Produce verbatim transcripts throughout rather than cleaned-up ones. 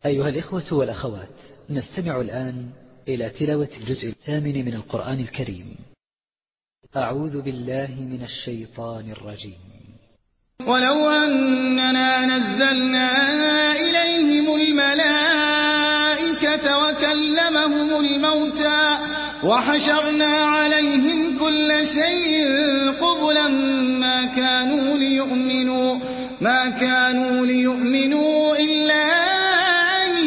أيها الإخوة والأخوات، نستمع الآن إلى تلاوة الجزء الثامن من القرآن الكريم. أعوذ بالله من الشيطان الرجيم. ولو أننا نزلنا إليهم الملائكة وكلمهم الموتى وحشرنا عليهم كل شيء قبلا ما كانوا ليؤمنوا ما كانوا ليؤمنوا إلا أن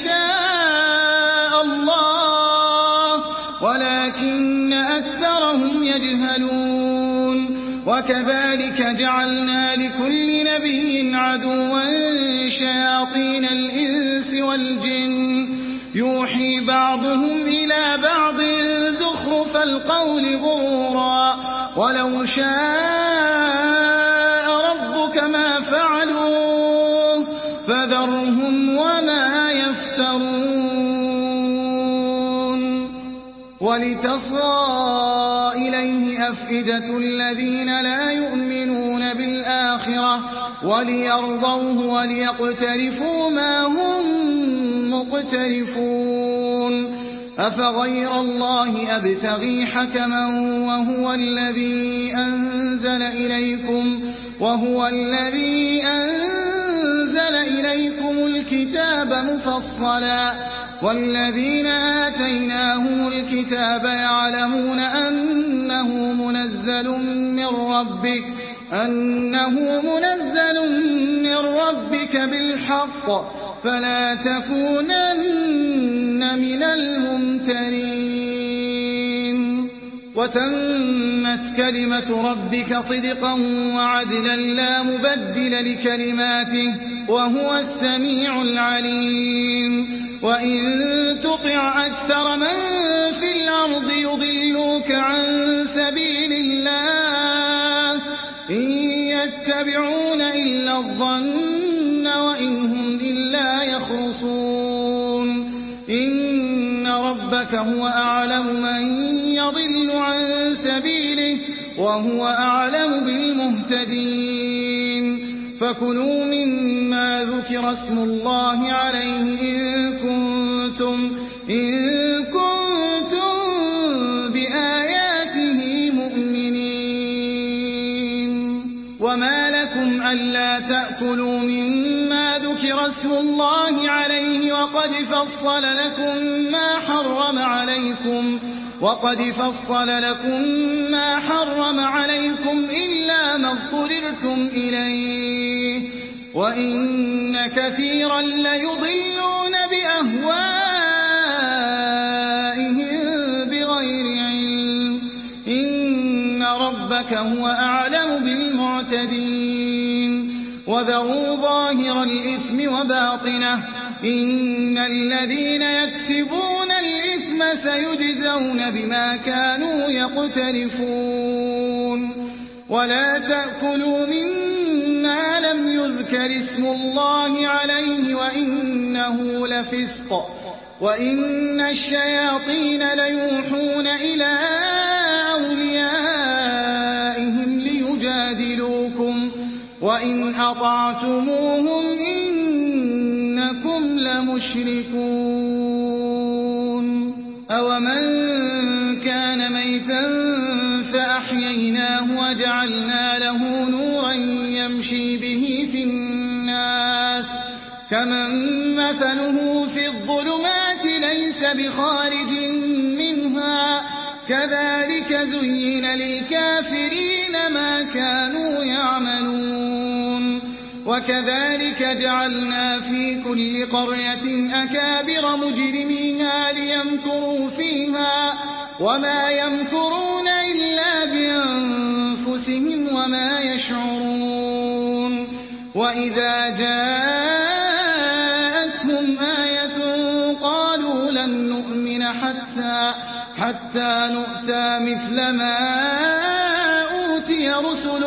يشاء الله ولكن أكثرهم يجهلون. وكذلك جعلنا لكل نبي عدوا شياطين الإنس والجن يوحي بعضهم إلى بعض زخرف القول غرورا ولو شاء ربك ما فعلوه فذرهم وما يفترون. ولتصغى إليه أفئدة الذين لا يؤمنون بالآخرة وليرضوه وليقترفوا ما هم مقترفون. أفغير الله أبتغي حكما وهو الذي أنزل إليكم وهو الذي أنزل إليكم الكتاب مفصلا والذين آتيناهم الكتاب يعلمون أنه منزل من ربك أنه منزل من ربك بالحق فلا تكونن من الممترين. وتمت كلمة ربك صدقا وعدلا لا مبدل لكلماته وهو السميع العليم. وإن تطع أكثر من في الأرض يضلوك عن سبيل الله إن يتبعون إلا الظن وإن هم إلا يخرصون. إن ربك هو أعلم من يضل عن سبيله وهو أعلم بالمهتدين. فكلوا مما ذكر اسم الله عليه إن كنتم, إن كنتم بآياته مؤمنين. وما لكم ألا تأكلوا مما ذكر اسم الله عليه وقد فصل لكم ما حرم عليكم وقد فصل لكم ما حرم عليكم إلا ما اضطررتم إليه وإن كثيرا ليضلون بأهوائهم بغير علم. إن ربك هو أعلم بالمعتدين. وذروا ظاهر الإثم وباطنه إن الذين يكسبون الإثم سيجزون بما كانوا يقترفون. ولا تأكلوا مما لم يذكر اسم الله عليه وإنه لفسق وإن الشياطين ليوحون إلى أوليائهم ليجادلوكم وإن أطعتموهم إنكم لمشركون. أومن كان ميتا فأحييناه وجعلنا له نورا يمشي به في الناس كمن مثله في الظلمات ليس بخارج منها كذلك زين للكافرين ما كانوا يعملون. وكذلك جعلنا في كل قرية أكابر مجرميها ليمكروا فيها وما يمكرون إلا بأنفسهم وما يشعرون. وإذا جاءتهم آية قالوا لن نؤمن حتى حتى نؤتى مثل ما أوتي رسل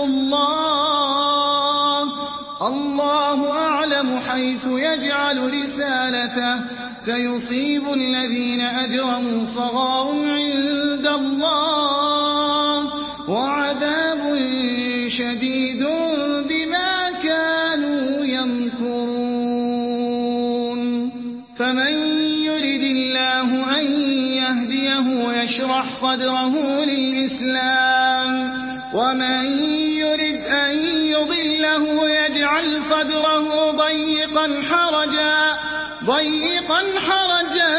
الله الله أعلم حيث يجعل رسالته سيصيب الذين أجرموا صغار عند الله وعذاب شديد بما كانوا يمكرون. فمن يرد الله أن يهديه يشرح صدره للإسلام ومن يرد أن يضله يجعل صدره ضيقا حرجا ضيقا حرجا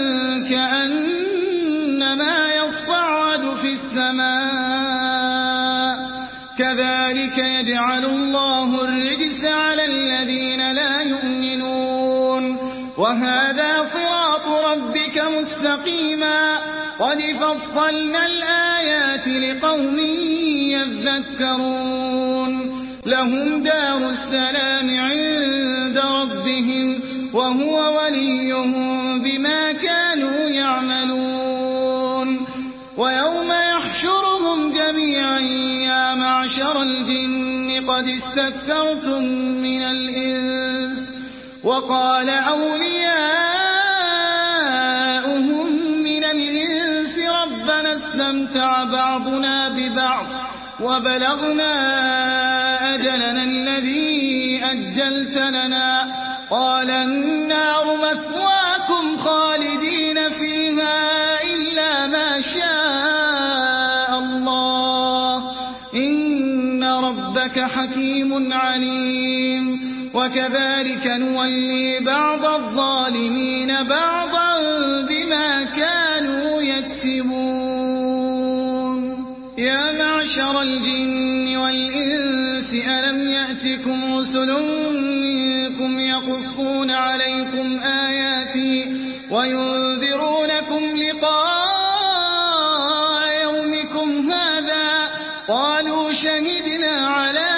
كأنما يصعد في السماء كذلك يجعل الله الرجس على الذين لا يؤمنون وهذا صراط ربك مستقيما قد فصلنا الآيات لقوم يذكرون لهم دار السلام عند ربهم وهو وليهم بما كانوا يعملون ويوم يحشرهم جميعا يا معشر الجن قد استكثرتم من الإنس وقال أولياؤهم من الإنس ربنا استمتع بعضنا ببعض وبلغنا أجلنا الذي أجلت لنا قال النار مثواكم خالدين فيها إلا ما شاء الله إن ربك حكيم عليم وكذلك نولي بعض الظالمين بعضا بما كانوا يكسبون يا معشر الجن والإنس ألم يأتكم رسل منكم يقصون عليكم آياتي وينذرونكم لقاء يومكم هذا قالوا شهدنا على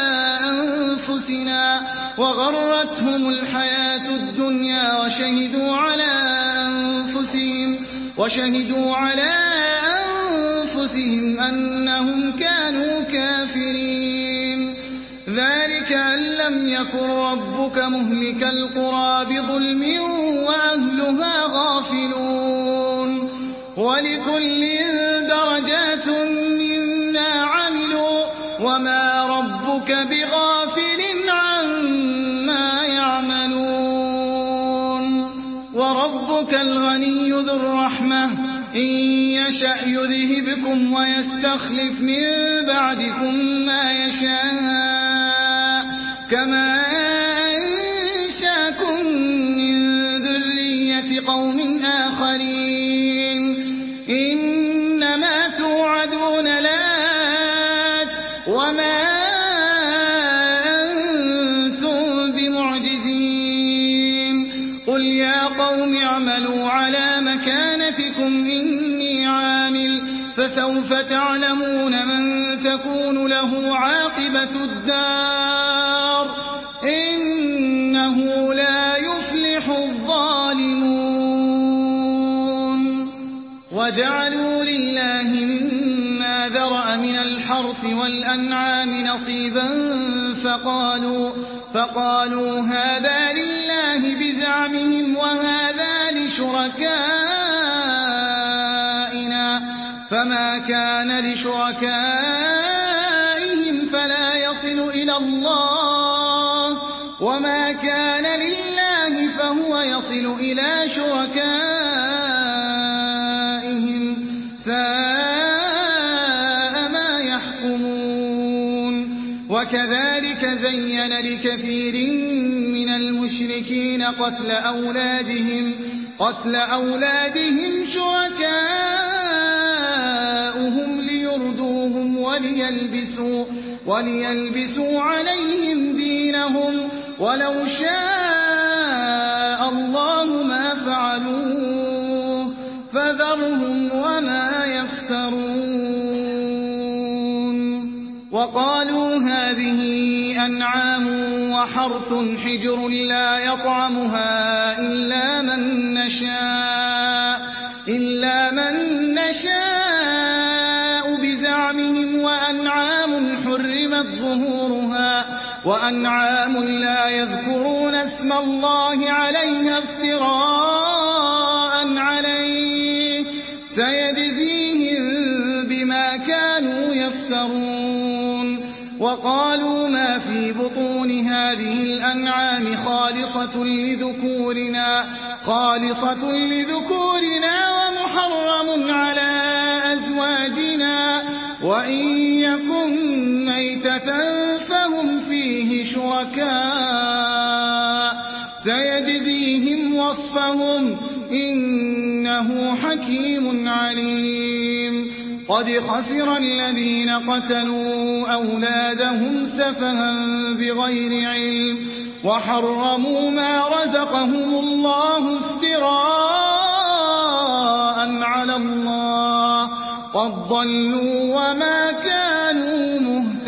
أنفسنا وغرتهم الحياة الدنيا وشهدوا على أنفسهم وشهدوا على أنفسهم أنهم كانوا كافرين ذلك أن لم يكن ربك مهلك القرى بظلم وأهلها غافلون ولكل درجات مما عملوا وما ربك بغافل عما يعملون وربك الغني ذو الرحمة إن يشأ يذهبكم ويستخلف من بعدكم ما يشاء كما أنشاكم من ذرية قوم آخرين إنما توعدون لآت وما أنتم بمعجزين قل يا قوم اعملوا على مكانتكم إني عامل فسوف تعلمون من تكون له عاقبة الدار إنه لا يفلح الظالمون وجعلوا لله مما ذرأ من الحرث والأنعام نصيبا فقالوا, فقالوا هذا لله بزعمهم وهذا لشركائنا فما كان لشركائهم فلا يصل إلى الله وما كان لله فهو يصل إلى شركائهم ساء ما يحكمون وكذلك زين لكثير من المشركين قتل أولادهم قتل أولادهم شركاؤهم ليردوهم وليلبسوا, وليلبسوا عليهم دينهم ولو شاء الله ما فعلوه فذرهم وما يفترون وقالوا هذه أنعام وحرث حجر لا يطعمها إلا من نشاء إلا من نشاء بزعمهم وأنعام حرمت ظهورها وأنعام لا يذكرون اسم الله عليها افتراء عليه سيجزيهم بما كانوا يفترون وقالوا ما في بطون هذه الأنعام خالصة لذكورنا, خالصة لذكورنا ومحرم على أزواجنا وإن يكن ميتة فهم فيه شركاء سيجزيهم وصفهم إنه حكيم عليم. قد خسر الذين قتلوا أولادهم سفها بغير علم وحرموا ما رزقهم الله افتراء على الله قد ضلوا وما كانوا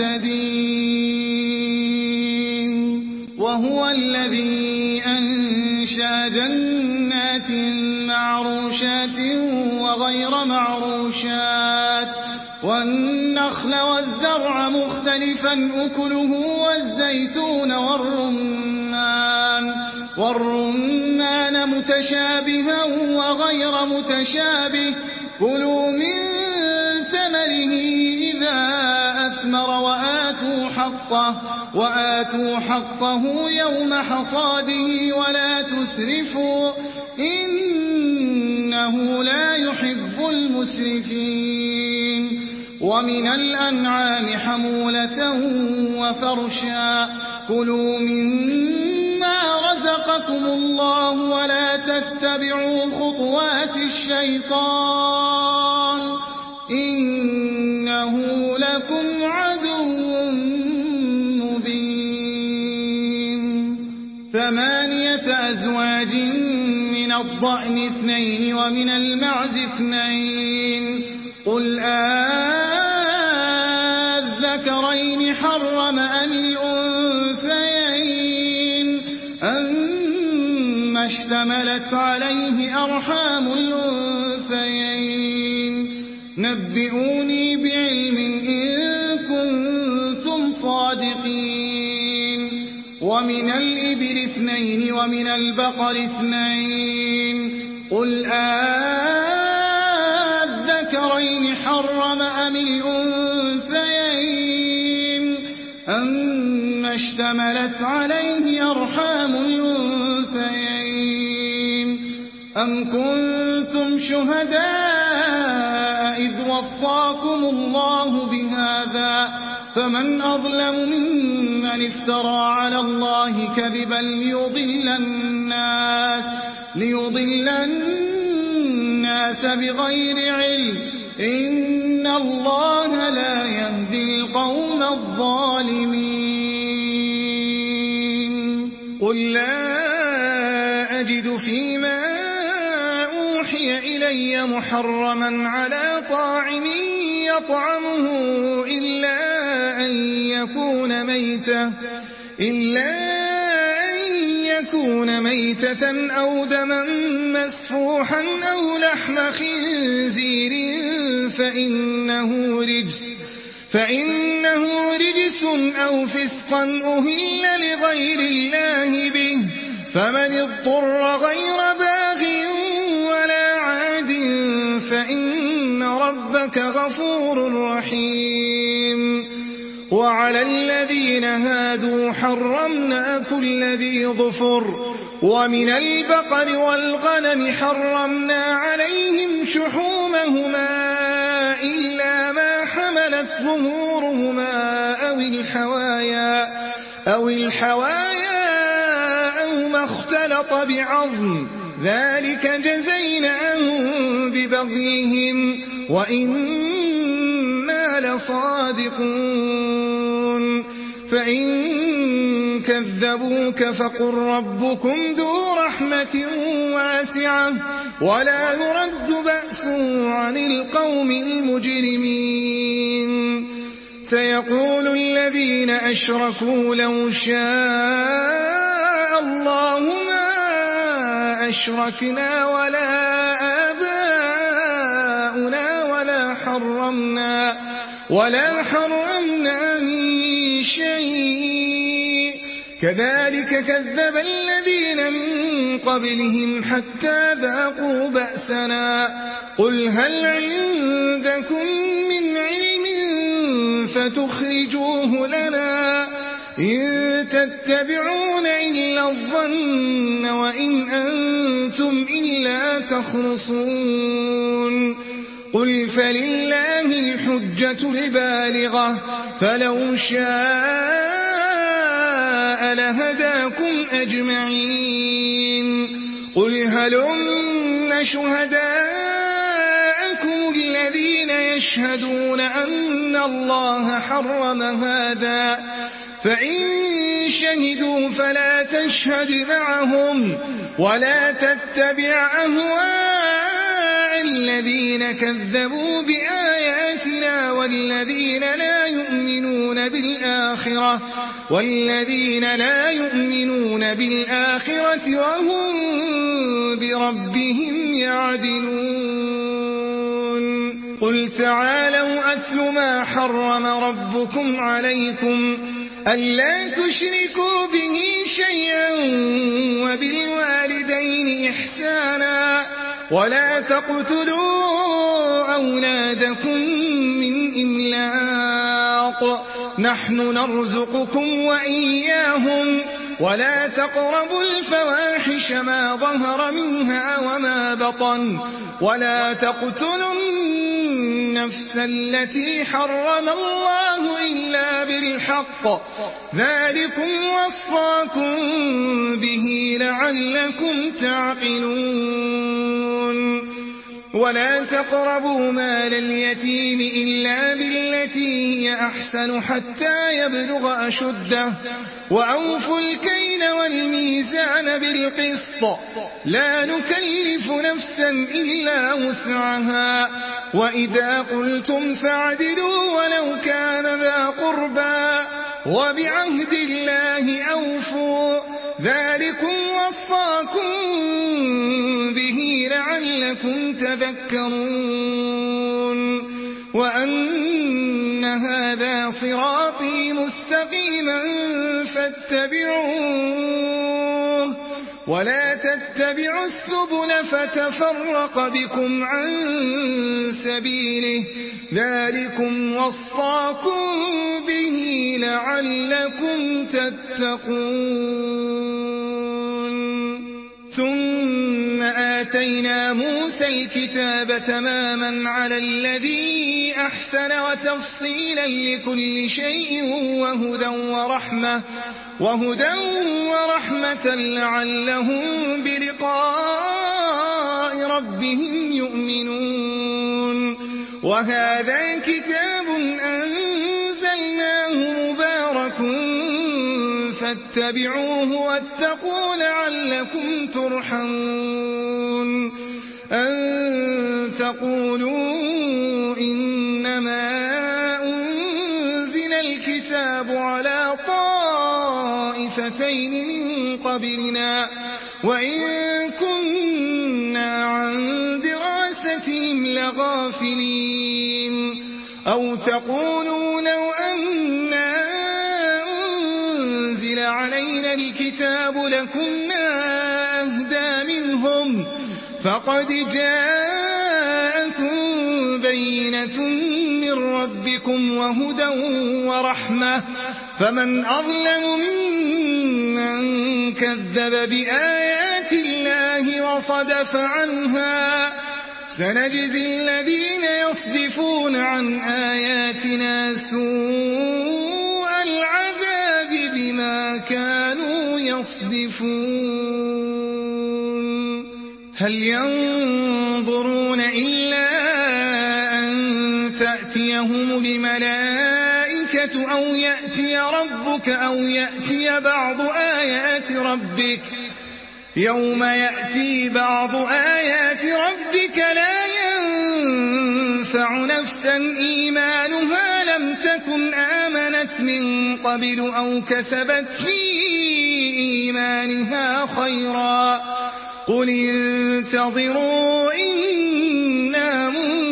مهتدين. وهو الذي أنشأ جنات معروشات وغير معروشات والنخل والزرع مختلفا أكله والزيتون والرمان والرمان متشابها وغير متشابه كلوا من ثمره إذا أثمر وآتوا حقه, وآتوا حقه يوم حصاده ولا تسرفوا إنه لا يحب المسرفين. ومن الأنعام حمولة وفرشا كلوا مما رزقكم الله ولا تتبعوا خطوات الشيطان إنه لكم عدو مبين. ثمانية أزواج من الضأن اثنين ومن المعز اثنين قل آذكرين حرم أم الأنثيين أما اشتملت عليه أرحام الأنثيين نبئوني بعلم إن كنتم صادقين. ومن الإبل اثنين ومن البقر اثنين قل آذكرين حرم أم الأنثيين أما اشتملت عليه أرحام الأنثيين أم كنتم شهداء إذ وصاكم الله بهذا فمن أظلم ممن افترى على الله كذبا ليضل الناس, ليضل الناس بغير علم إن الله لا يهدي القوم الظالمين. قل لا أجد فيما أوحي إلي محرما على طاعم يطعمه إلا أن يكون ميتة إلا أن يكون ميتة أو دما مسفوحا أو لحم خنزير فإنه رجس فإنه رجس أو فسقا أهل لغير الله به فمن اضطر غير باغ ولا عاد فإن ربك غفور رحيم. وعلى الذين هادوا حرمنا كل ذي ظفر ومن البقر والغنم حرمنا عليهم شحومهما إلا ما حملت ظهورهما أو الحوايا أو الحوايا أو ما اختلط بعظم ذلك جزيناهم ببغيهم وإنا لصادقون. فإن كذبوك فقل ربكم ذو رحمة واسعة ولا يرد بأسه عن القوم المجرمين. سيقول الذين أشركوا لو شاء الله ما أشركنا ولا آباؤنا ولا حرمنا ولا حرمنا من شيء كذلك كذب الذين من قبلهم حتى ذاقوا بأسنا. قل هل عندكم من علم فتخرجوه لنا إن تتبعون إلا الظن وإن أنتم إلا تخرصون قل فلله الحجة البالغة فلو شاء لهداكم أجمعين قل هلم شهداءكم الذين يشهدون أن الله حرم هذا فإن شهدوا فلا تشهد معهم ولا تتبع أهواء الذين كذبوا بآياتنا والذين لا يؤمنون بالآخرة والذين لا يؤمنون بالآخرة وهم بربهم يعدلون قل تعالوا أتل ما حرم ربكم عليكم ألا تشركوا به شيئا وبالوالدين إحسانا ولا تقتلوا أولادكم من إملاق نحن نرزقكم وإياهم ولا تقربوا الفواحش ما ظهر منها وما بطن ولا تقتلوا النفس التي حرم الله إلا بالحق ذلكم وصاكم به لعلكم تعقلون ولا تقربوا مال اليتيم إلا بالتي هي أحسن حتى يبلغ أشده وأوفوا الكيل والميزان بالقسط لا نكلف نفسا إلا وسعها وإذا قلتم فاعدلوا ولو كان ذا قربى وبعهد الله أوفوا ذلكم وصاكم به لعلكم تذكرون وأن هذا صراطي مستقيما فاتبعوه ولا تتبعوا السبل فتفرق بكم عن سبيله ذلكم وصاكم به لعلكم تتقون ثم آتينا موسى الكتاب تماما على الذي أحسن وتفصيلا لكل شيء وهدى ورحمة وهدى ورحمة لعلهم بلقاء ربهم يؤمنون وهذا كتاب أنزلناه مبارك فاتبعوه واتقوا لعلكم ترحمون أن تقولوا إنما أنزل الكتاب على طائفتين من قبلنا وإن كنا عن دراستهم لغافلين أو تقولوا لو أنا أنزل علينا الكتاب لكنا أهدى منهم فقد جاءكم بينة من ربكم وهدى ورحمة فمن أظلم ممن كذب بآيات الله وصدف عنها سنجزي الذين يصدفون عن آياتنا سوء العذاب بما كانوا يصدفون هل ينظرون إلا أن تأتيهم بملائكة أو يأتي ربك أو يأتي بعض آيات ربك يوم يأتي بعض آيات ربك لا ينفع نفسا إيمانها لم تكن آمنت من قبل أو كسبت في إيمانها خيرا قل انتظروا إنا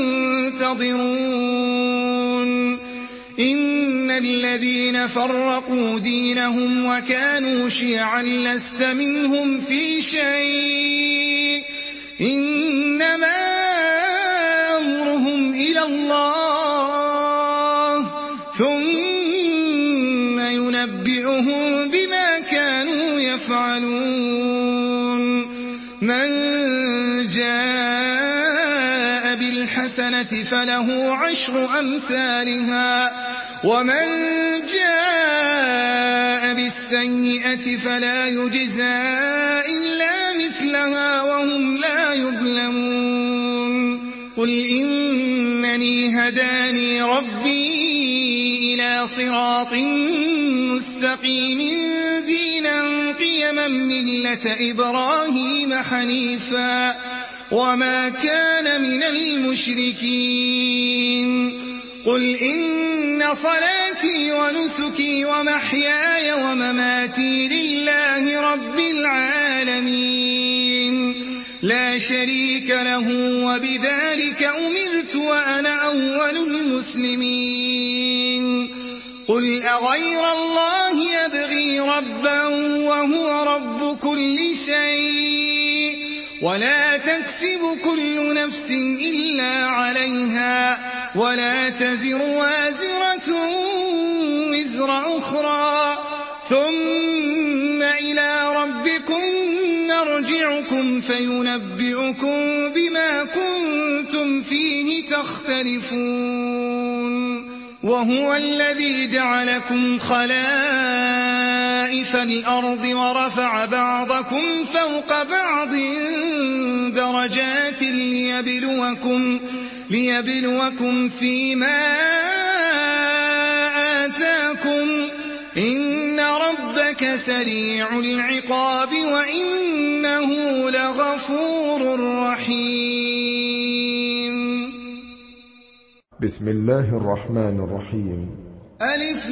منتظرون إن الذين فرقوا دينهم وكانوا شيعا لست منهم في شيء إنما أمرهم إلى الله ثم من جاء بالحسنة فله عشر أمثالها ومن جاء بالسيئة فلا يجزى إلا مثلها وهم لا يظلمون قل إنني هداني ربي إلى صراط مستقيم دينا قيما ملة إبراهيم حنيفا وما كان من المشركين قل إن صلاتي ونسكي ومحياي ومماتي لله رب العالمين لا شريك له وبذلك أمرت وأنا أول المسلمين قل أغير الله يبغي ربا وهو رب كل شيء ولا تكسب كل نفس إلا عليها ولا تزر وازرة وزر أخرى ثم إلى ربكم نرجعكم فينبئكم بما كنتم فيه تختلفون وهو الذي جعلكم خلائف الأرض ورفع بعضكم فوق بعض درجات ليبلوكم, ليبلوكم فيما آتاكم إن ربك سريع العقاب وإنه لغفور رحيم. بسم الله الرحمن الرحيم. ألف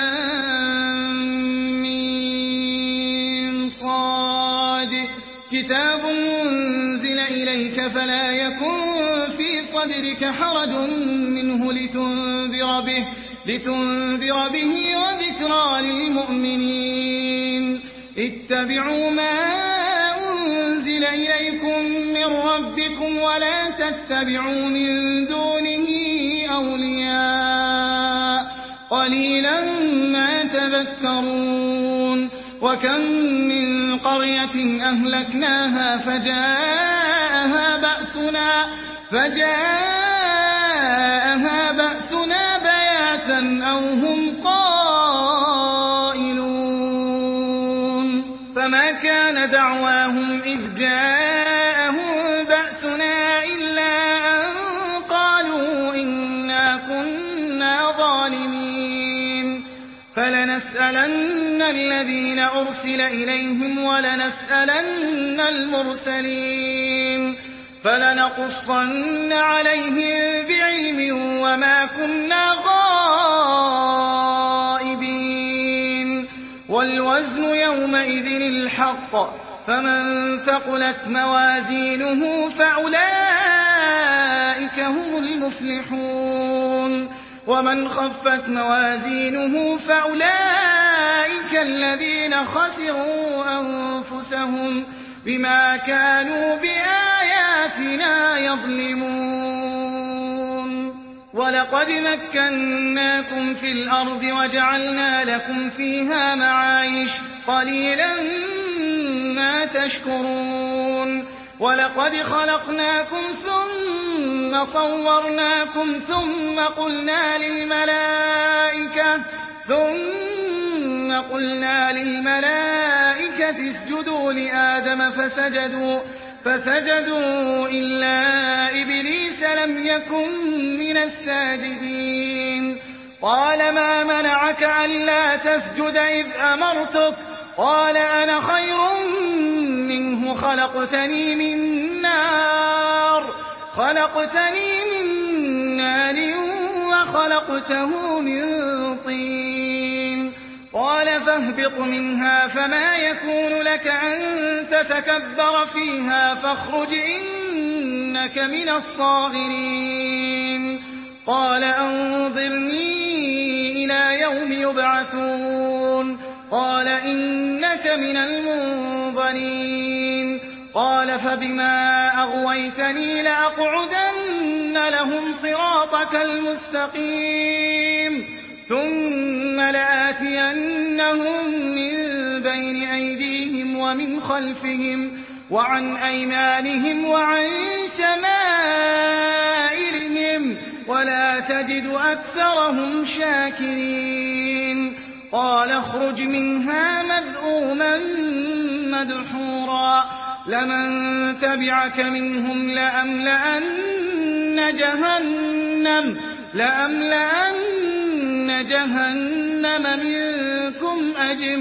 لام ميم صاد كتاب أنزل إليك فلا يكن في صدرك حرج منه لتنذر به لتنذر به وذكرى للمؤمنين اتبعوا ما أنزل إليكم من ربكم ولا تتبعوا من دونه أولياء قليلا ما تذكرون وكم من قرية أهلكناها فجاءها بأسنا فجاءها بأسنا بياتا أو هم قائلون فما كان دعواهم إذ جاءهم بأسنا إلا أن قالوا إنا كنا ظالمين فلنسألن الذين أرسل إليهم ولنسألن المرسلين فلنقصن عليهم بعلم وما كنا غائبين والوزن يومئذ الحق فمن ثقلت موازينه فأولئك هم المفلحون ومن خفت موازينه فأولئك الذين خسروا أنفسهم بما كانوا بآياتنا يظلمون ولقد مكناكم في الأرض وجعلنا لكم فيها معايش قليلا ما تشكرون ولقد خلقناكم ثم صورناكم ثم قلنا للملائكة ثم قلنا للملائكة اسجدوا لآدم فسجدوا فسجدوا إلا إبليس لم يكن من الساجدين قال ما منعك ألا تسجد إذ أمرتك قال أنا خير منه خلقتني من نار خلقتني من نار وخلقته من طين قال فاهبط منها فما يكون لك أن تتكبر فيها فاخرج إنك من الصاغرين قال أنظرني إلى يوم يبعثون قال إنك من المنظرين قال فبما أغويتني لأقعدن لهم صراطك المستقيم ثم لآتينهم من بين أيديهم ومن خلفهم وعن أيمانهم وعن شمائلهم ولا تجد أكثرهم شاكرين قال اخرج منها مذءوما مدحورا لمن تبعك منهم لأملأن جهنم لأملأن جهنم منكم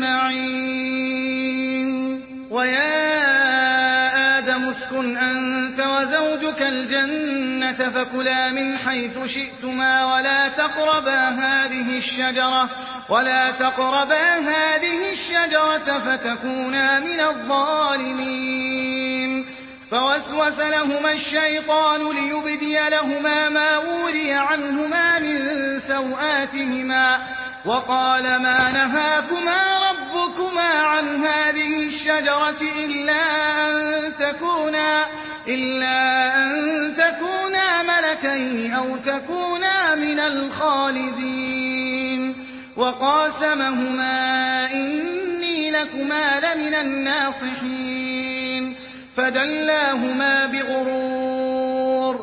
أجمعين ويا آدم اسكن أنت وزوجك الجنة فكلا من حيث شئتما ولا تقربا هذه الشجرة ولا تقربا هذه الشجرة فتكونا من الظالمين فوسوس لهما الشيطان ليبدي لهما ما وري عنهما من سوآتهما وقال ما نهاكما ربكما عن هذه الشجرة إلا أن تكونا إلا أن تكونا ملكين أو تكونا من الخالدين وقاسمهما إني لكما لمن الناصحين فدلاهما بغرور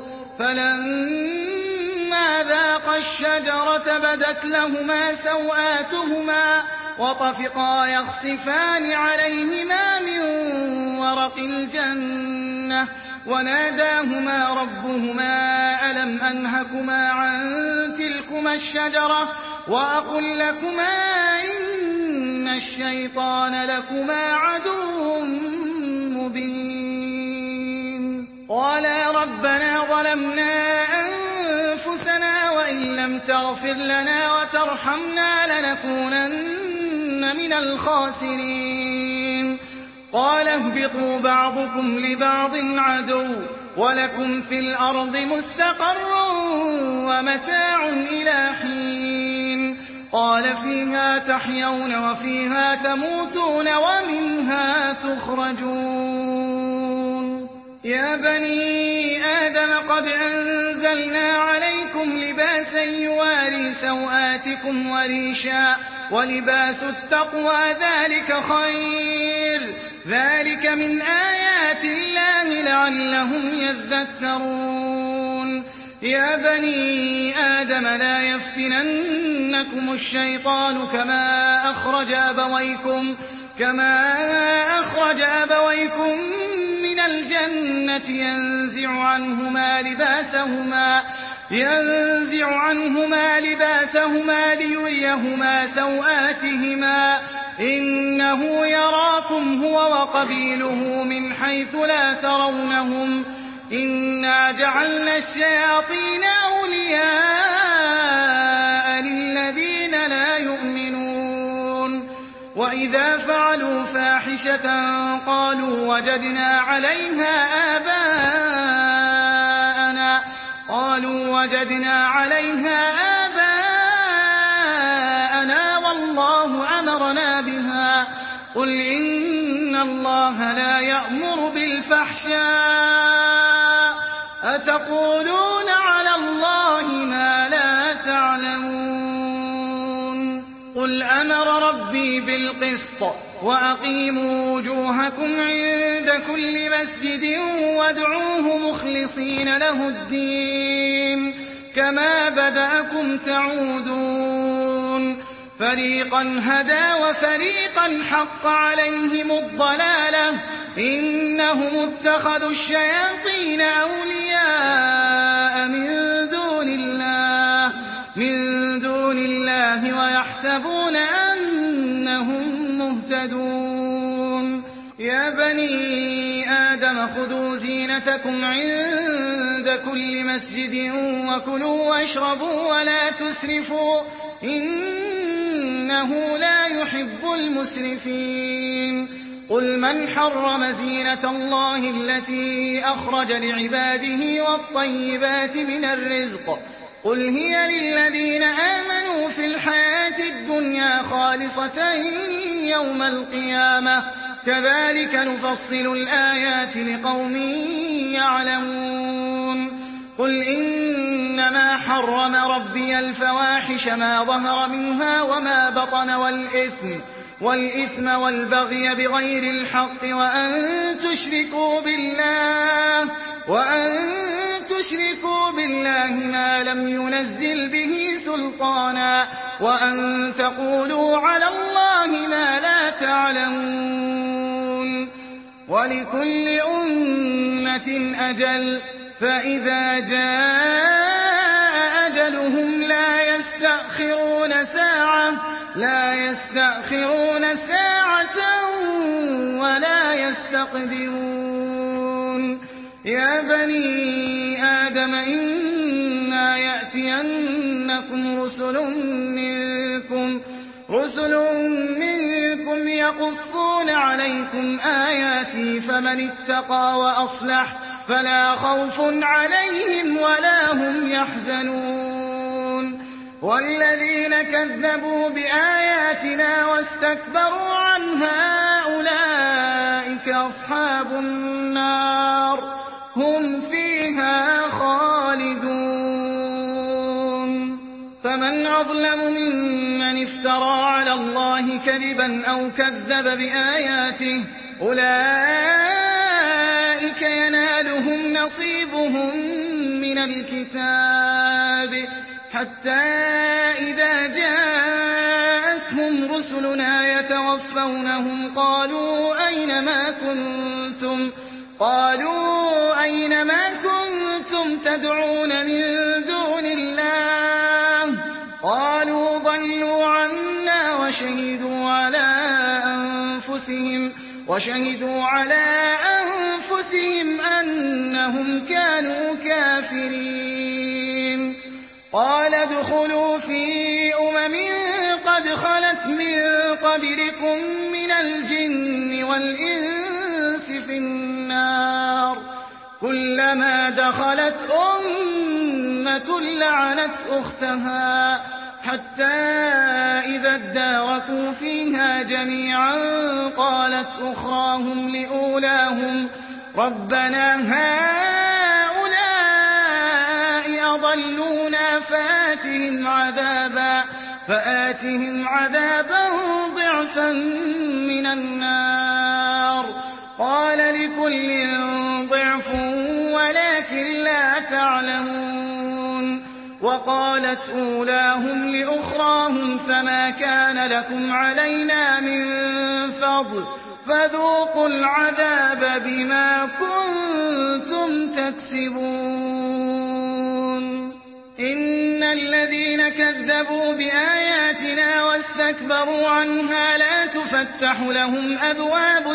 فلما ذاقا الشجرة بدت لهما سوآتهما وطفقا يخصفان عليهما من ورق الجنة وناداهما ربهما ألم أنهكما عن تلكما الشجرة وأقل لكما إن الشيطان لكما عدو مبين قالا ربنا ظلمنا أنفسنا وإن لم تغفر لنا وترحمنا لنكونن من الخاسرين قال اهبطوا بعضكم لبعض عدو ولكم في الأرض مستقر ومتاع إلى حين قال فيها تحيون وفيها تموتون ومنها تخرجون يا بني آدم قد أنزلنا عليكم لباسا يواري سوآتكم وريشا ولباس التقوى ذلك خير ذلك من آيات الله لعلهم يذكرون يا بني آدم لا يفتننكم الشيطان كما أخرج أبويكم كما أخرج أبويكم من الجنة ينزع عنهما لباسهما ينزع عنهما لباسهما ليريهما سوآتهما إنه يراكم هو وقبيله من حيث لا ترونهم إنا جعلنا الشياطين أولياء للذين لا يؤمنون وإذا فعلوا فاحشة قالوا وجدنا عليها آباءنا قالوا وجدنا عليها آباءنا والله أمرنا بها قل إن الله لا يأمر بالفحشاء أتقولون على الله ما لا تعلمون قل أمر ربي بالقسط وأقيموا وجوهكم عند كل مسجد وادعوه مخلصين له الدين كما بدأكم تعودون فريقا هدى وفريقا حق عليهم الضلالة إنهم اتخذوا الشياطين أولياء من دون الله من دون الله ويحسبون أنهم مهتدون يا بني آدم خذوا زينتكم عند كل مسجد وكلوا واشربوا ولا تسرفوا إنه لا يحب المسرفين قل من حرم زينة الله التي أخرج لعباده والطيبات من الرزق قل هي للذين آمنوا في الحياة الدنيا خالصة يوم القيامة كذلك نفصل الآيات لقوم يعلمون قل إنما حرم ربي الفواحش ما ظهر منها وما بطن والإثم والإثم والبغي بغير الحق وأن تشركوا بالله وأن تشركوا بالله ما لم ينزل به سلطانا وأن تقولوا على الله ما لا تعلمون ولكل أمة أجل فإذا جاء أجلهم لا يستأخرون ساعة لا يستأخرون ساعة ولا يستقدمون يا بني آدم إما يأتينكم رسل منكم رسل منكم يقصون عليكم آياتي فمن اتقى وأصلح فلا خوف عليهم ولا هم يحزنون والذين كذبوا بآياتنا واستكبروا عنها أولئك أصحاب النار هم فيها خالدون فمن أظلم ممن افترى على الله كذبا أو كذب بآياته أولئك ينالهم نصيبهم من الكتاب حتى إذا جاءتهم رسلنا يتوفونهم قالوا أين ما كنتم قالوا أين ما كنتم تدعون من دون الله قالوا ضلوا عنا وشهدوا على أنفسهم وشهدوا على أنفسهم أنهم كانوا كافرين قال ادخلوا في أمم قد خلت من قبلكم من الجن والإنس في النار كلما دخلت أمة لعنت أختها حتى إذا اداركوا فيها جميعا قالت أخراهم لأولاهم ربنا هؤلاء أضلونا فآتهم عذابا فآتهم عذابا ضعفا من النار قال لكل ضعف ولكن لا تعلمون وقالت أولاهم لأخراهم فما كان لكم علينا من فضل فذوقوا العذاب بما كنتم تكسبون إن الذين كذبوا بآياتنا واستكبروا عنها لا تفتح لهم أبواب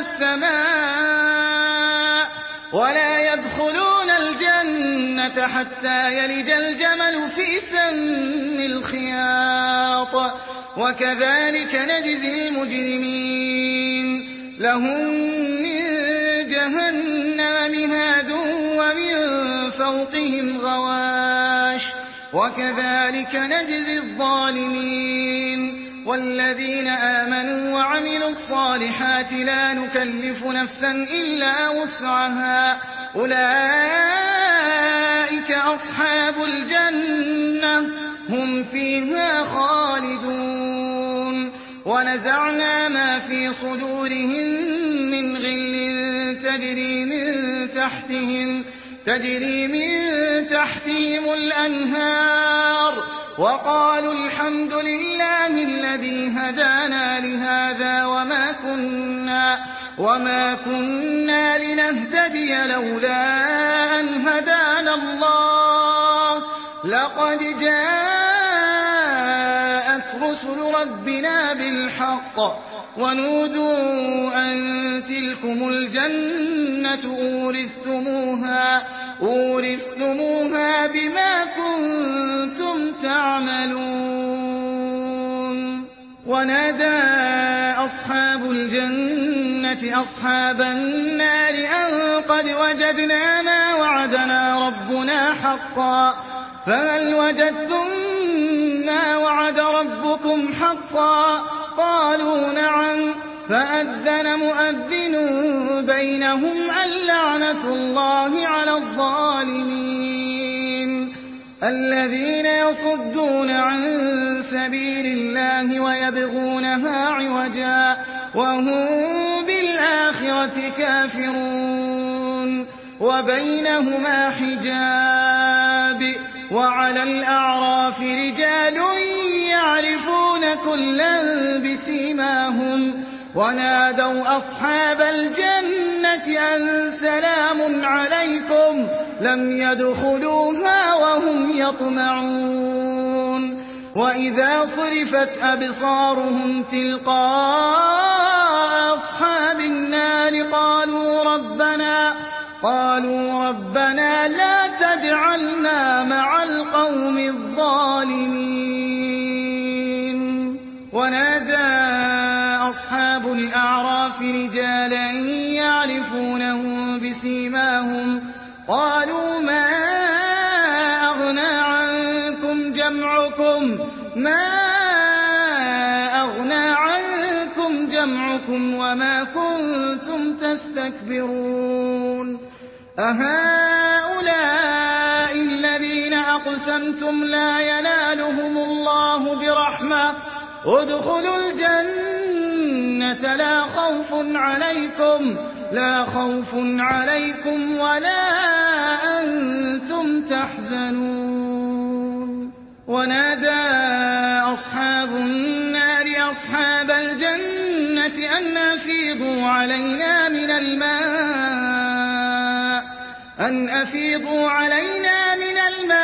السماء ولا يدخلون الجنة حتى يلج الجمل في سم الخياط وكذلك نجزي المجرمين لهم من جهنم مهاد ومن فوقهم غواش وكذلك نجزي الظالمين والذين آمنوا وعملوا الصالحات لا نكلف نفسا إلا وسعها أولئك أصحاب الجنة هم فيها خالدون ونزعنا ما في صدورهم من غل تجري من تحتهم تجري من تحتهم الأنهار وقالوا الحمد لله الذي هدانا لهذا وما كنا وما كنا لنهتدي لولا أن هدانا الله لقد جاءت رسل ربنا بالحق ونودوا أن تلكم الجنة أورثتموها أورثتموها بما كنتم تعملون ونادى أصحاب الجنة أصحاب النار أن قد وجدنا ما وعدنا ربنا حقا فهل وجدتم ما وعد ربكم حقا قالوا نعم فأذن مؤذن بينهم اللعنة الله على الظالمين الذين يصدون عن سبيل الله ويبغونها عوجا وهم بالآخرة كافرون وبينهما حجاب وعلى الأعراف رجال يعرفون كلا بسيماهم ونادوا أصحاب الجنة أن سلام عليكم لم يدخلوها وهم يطمعون وإذا صرفت أبصارهم تلقاء أصحاب النار قالوا ربنا قالوا ربنا لا تجعلنا مع القوم الظالمين ونادى أصحاب الأعراف رجالا يعرفونهم بسيماهم قالوا ما أغنى عنكم جمعكم ما أغنى عنكم جمعكم وما كنتم تستكبرون أهؤلاء الذين أقسمتم لا ينالهم الله برحمة ادخلوا الجنة لا خوف عليكم لا خوف عليكم ولا أنتم تحزنون ونادى أصحاب النار أصحاب الجنة أن أفيضوا علينا من الماء أن أفيضوا علينا من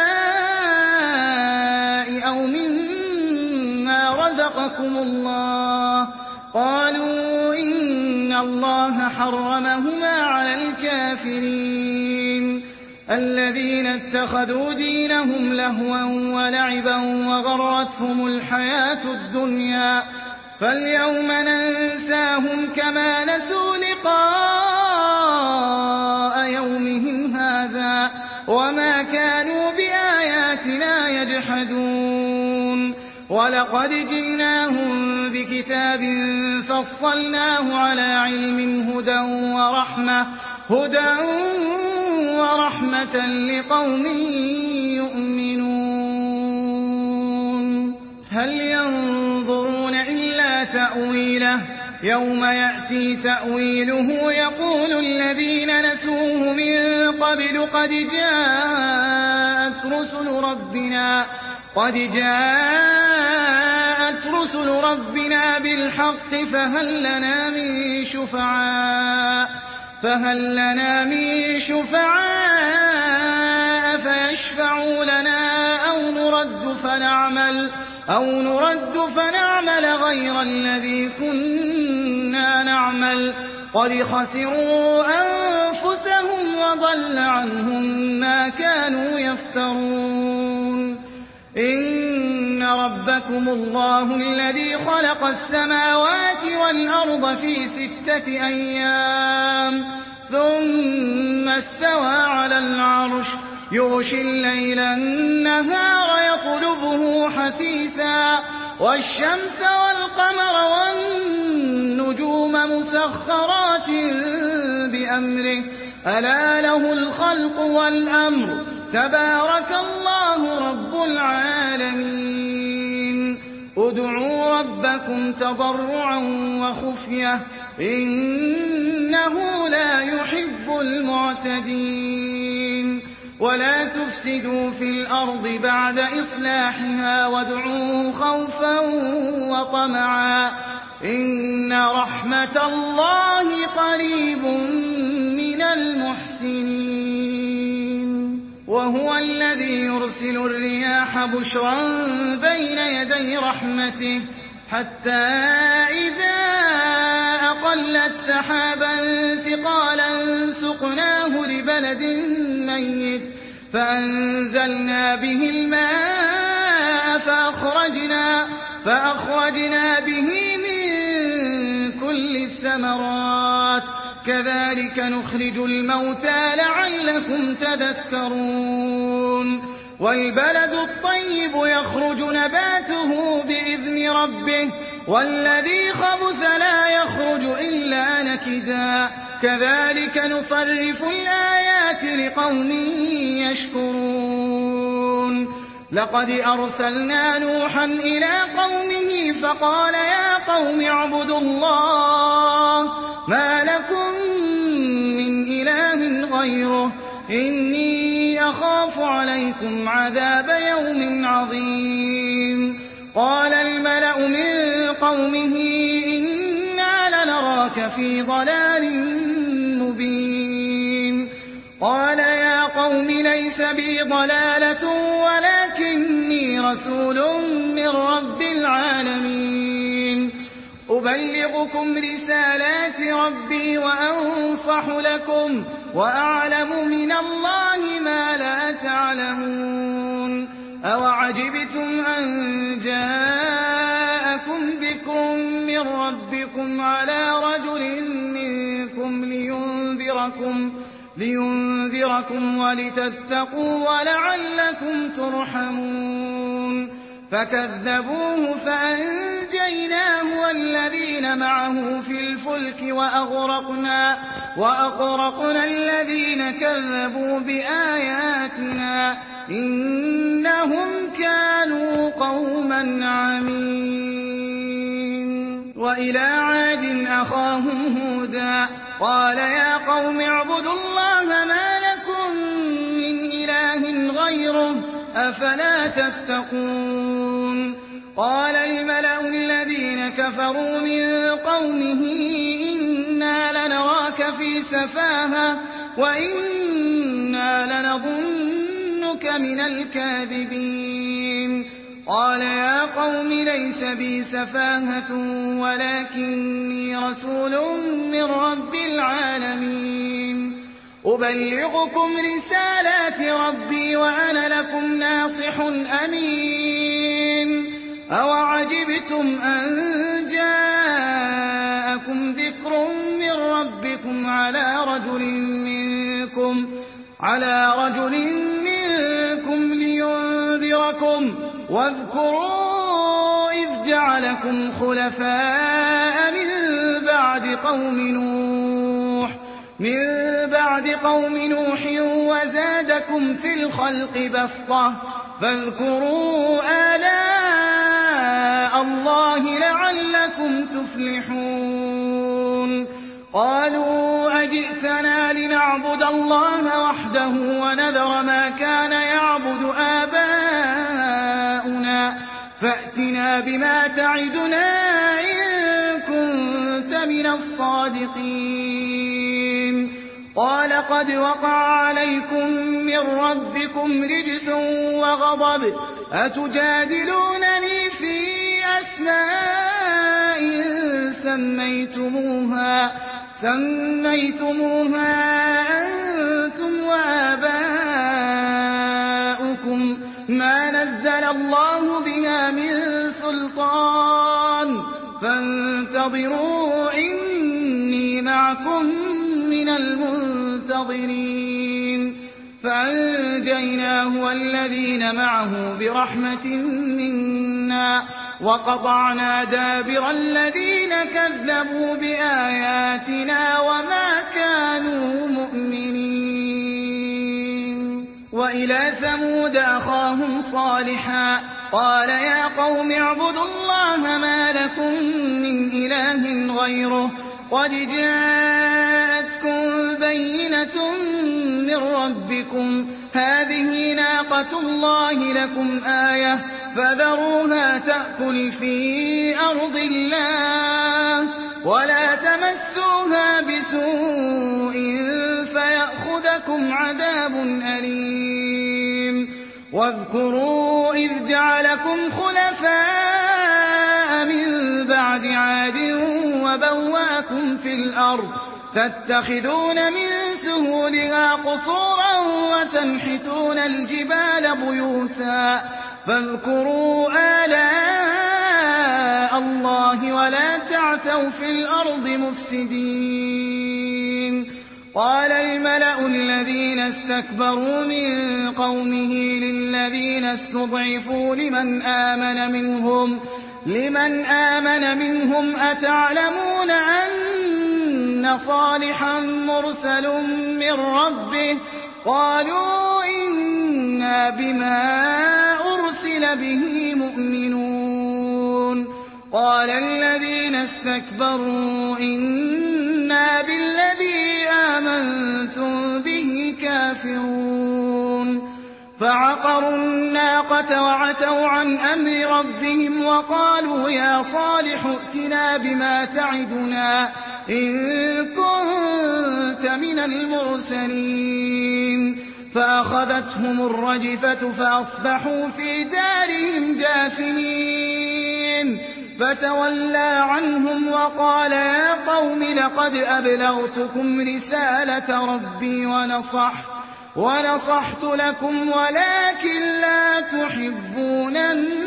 الماء أو مما رزقكم الله قالوا إن الله حرمهما على الكافرين الذين اتخذوا دينهم لهوا ولعبا وغرتهم الحياة الدنيا فاليوم ننساهم كما نسوا لقاء يومهم هذا وما كانوا بآياتنا يجحدون ولقد جئناهم بكتاب فصلناه على علم هدى ورحمة هدى ورحمة لقوم يؤمنون هل ينظرون إلا تأويله يوم يأتي تأويله يقول الذين نسوه من قبل قد جاءت رسل ربنا قد جاءت رسل ربنا بالحق فهل لنا من شفعاء فهل لنا من شفعاء فيشفعوا لنا أو نرد فنعمل أو نرد فنعمل غير الذي كنا نعمل قد خسروا أنفسهم وضل عنهم ما كانوا يفترون إن ربكم الله الذي خلق السماوات والأرض في ستة أيام ثم استوى على العرش يغشي الليل النهار يطلبه حثيثا والشمس والقمر والنجوم مسخرات بأمره ألا له الخلق والأمر تبارك الله رب العالمين ادعوا ربكم تضرعا وخفية إنه لا يحب المعتدين ولا تفسدوا في الأرض بعد إصلاحها وادعوه خوفا وطمعا إن رحمة الله قريب من المحسنين وهو الذي يرسل الرياح بشرا بين يدي رحمته حتى إذا أقلت سحابا ثقالا سقناه لبلد ميت فأنزلنا به الماء فأخرجنا, فأخرجنا به من كل الثمرات كذلك نخرج الموتى لعلكم تذكرون والبلد الطيب يخرج نباته بإذن ربه والذي خبث لا يخرج إلا نكدا كذلك نصرف الآيات لقوم يشكرون لقد أرسلنا نوحا إلى قومه فقال يا قوم اعبدوا الله ما لكم من إله غيره إني أخاف عليكم عذاب يوم عظيم قال الملأ من قومه إنا لنراك في ضلال مبين قال يا قوم ليس بي ضلالة ولكني رسول من رب العالمين أبلغكم رسالات ربي وأنصح لكم وأعلم من الله ما لا تعلمون أوعجبتم أن جاءكم ذكر من ربكم على رجل منكم لينذركم لينذركم ولتتقوا ولعلكم ترحمون فكذبوه فأنجيناه والذين معه في الفلك وأغرقنا, وأغرقنا الذين كذبوا بآياتنا إنهم كانوا قوما عمين وإلى عاد أخاهم هودا قال يا قوم اعبدوا الله ما لكم من إله غيره أفلا تتقون قال الملأ الذين كفروا من قومه إنا لنراك في سفاهة وإنا لنظنك من الكاذبين قال يا قوم ليس بي سفاهة ولكني رسول من رب العالمين أبلغكم رسالات ربي وأنا لكم ناصح أمين أوعجبتم أن جاءكم ذكر من ربكم على رجل منكم على رجل منكم لينذركم واذكروا إذ جعلكم خلفاء من بعد قوم نوح من بعد قوم نوح وزادكم في الخلق بسطة فاذكروا آلاء الله لعلكم تفلحون قالوا أجئتنا لنعبد الله وحده ونذر ما كان يعبد آباؤنا فأتنا بما تعدنا إن كنت من الصادقين قال قد وقع عليكم من ربكم رجس وغضب أتجادلونني في أسماء سميتموها سميتموها أنتم وآباؤكم ما نزل الله بها من سلطان فانتظروا إني معكم من المنتظرين فأنجيناه والذين معه برحمة منا وقطعنا دابر الذين كذبوا بآياتنا وما كانوا مؤمنين وإلى ثمود أخاهم صالحا قال يا قوم اعبدوا الله ما لكم من إله غيره قد جاءتكم بينة من ربكم هذه ناقة الله لكم آية فذروها تأكل في أرض الله ولا تمسوها بسوء فيأخذكم عذاب أليم واذكروا إذ جعلكم خلفاء من بعد عاد وبواكم في الأرض تتخذون من سهولها قصورا وتنحتون الجبال بيوتا فاذكروا آلاء الله ولا تعثوا في الأرض مفسدين قال الملأ الذين استكبروا من قومه للذين استضعفوا لمن آمن منهم لمن آمن منهم أتعلمون أن صالحا مرسل من ربه قالوا إنا إنا بما أرسل به مؤمنون قال الذين استكبروا إنا بالذي آمنتم به كافرون فعقروا الناقة وعتوا عن أمر ربهم وقالوا يا صالح ائتنا بما تعدنا إن كنت من المرسلين فأخذتهم الرجفة فأصبحوا في دارهم جاثمين فتولى عنهم وقال يا قوم لقد أبلغتكم رسالة ربي ونصحت ونصحت لكم ولكن لا تحبون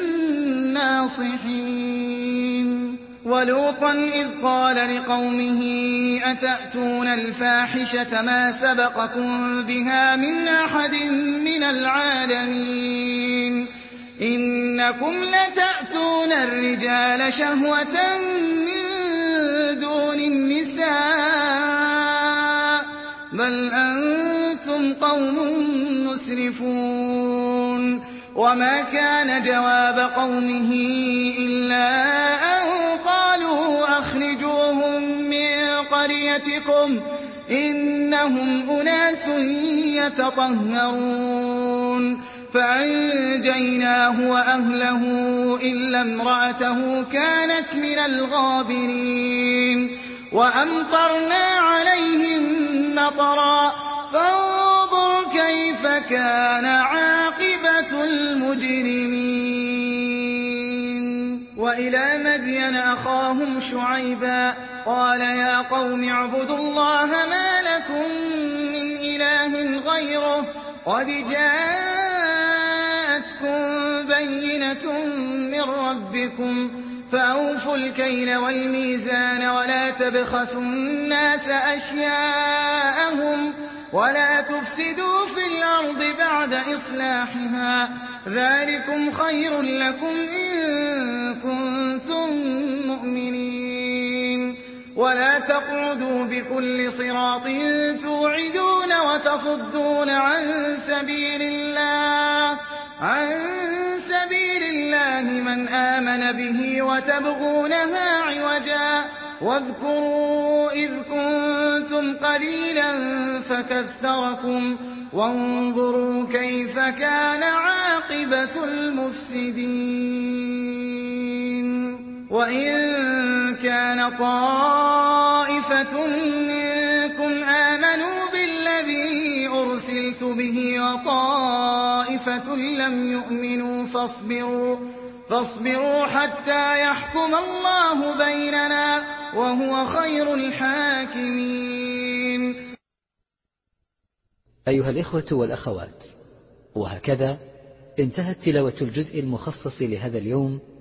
الناصحين ولوطا إذ قال لقومه أتأتون الفاحشة ما سبقكم بها من أحد من العالمين إنكم لتأتون الرجال شهوة من دون النساء بل أنتم قوم مسرفون وما كان جواب قومه إلا أن قالوا أخرجوهم من قريتكم إنهم أناس يتطهرون فأنجيناه وأهله إلا امرأته كانت من الغابرين وأمطرنا عليهم مطرا فانظر كيف كان عاقبة المجرمين وإلى مدين أخاهم شعيبا قال يا قوم اعبدوا الله ما لكم من إله غيره قد جاءتكم بينة من ربكم فأوفوا الكيل والميزان ولا تبخسوا الناس أشياءهم ولا تفسدوا في الأرض بعد إصلاحها ذلكم خير لكم إن كنتم مؤمنين ولا تقعدوا بكل صراط توعدون وتصدون عن سبيل الله عن سبيل الله من آمن به وتبغونها عوجا واذكروا إذ كنتم قليلا فكثركم وانظروا كيف كان عاقبة المفسدين وإن كان طائفة منكم آمنوا بالذي أرسلت به وطائفة لم يؤمنوا فاصبروا فاصبروا حتى يحكم الله بيننا وهو خير الحاكمين. أيها الإخوة والأخوات، وهكذا انتهت تلاوة الجزء المخصص لهذا اليوم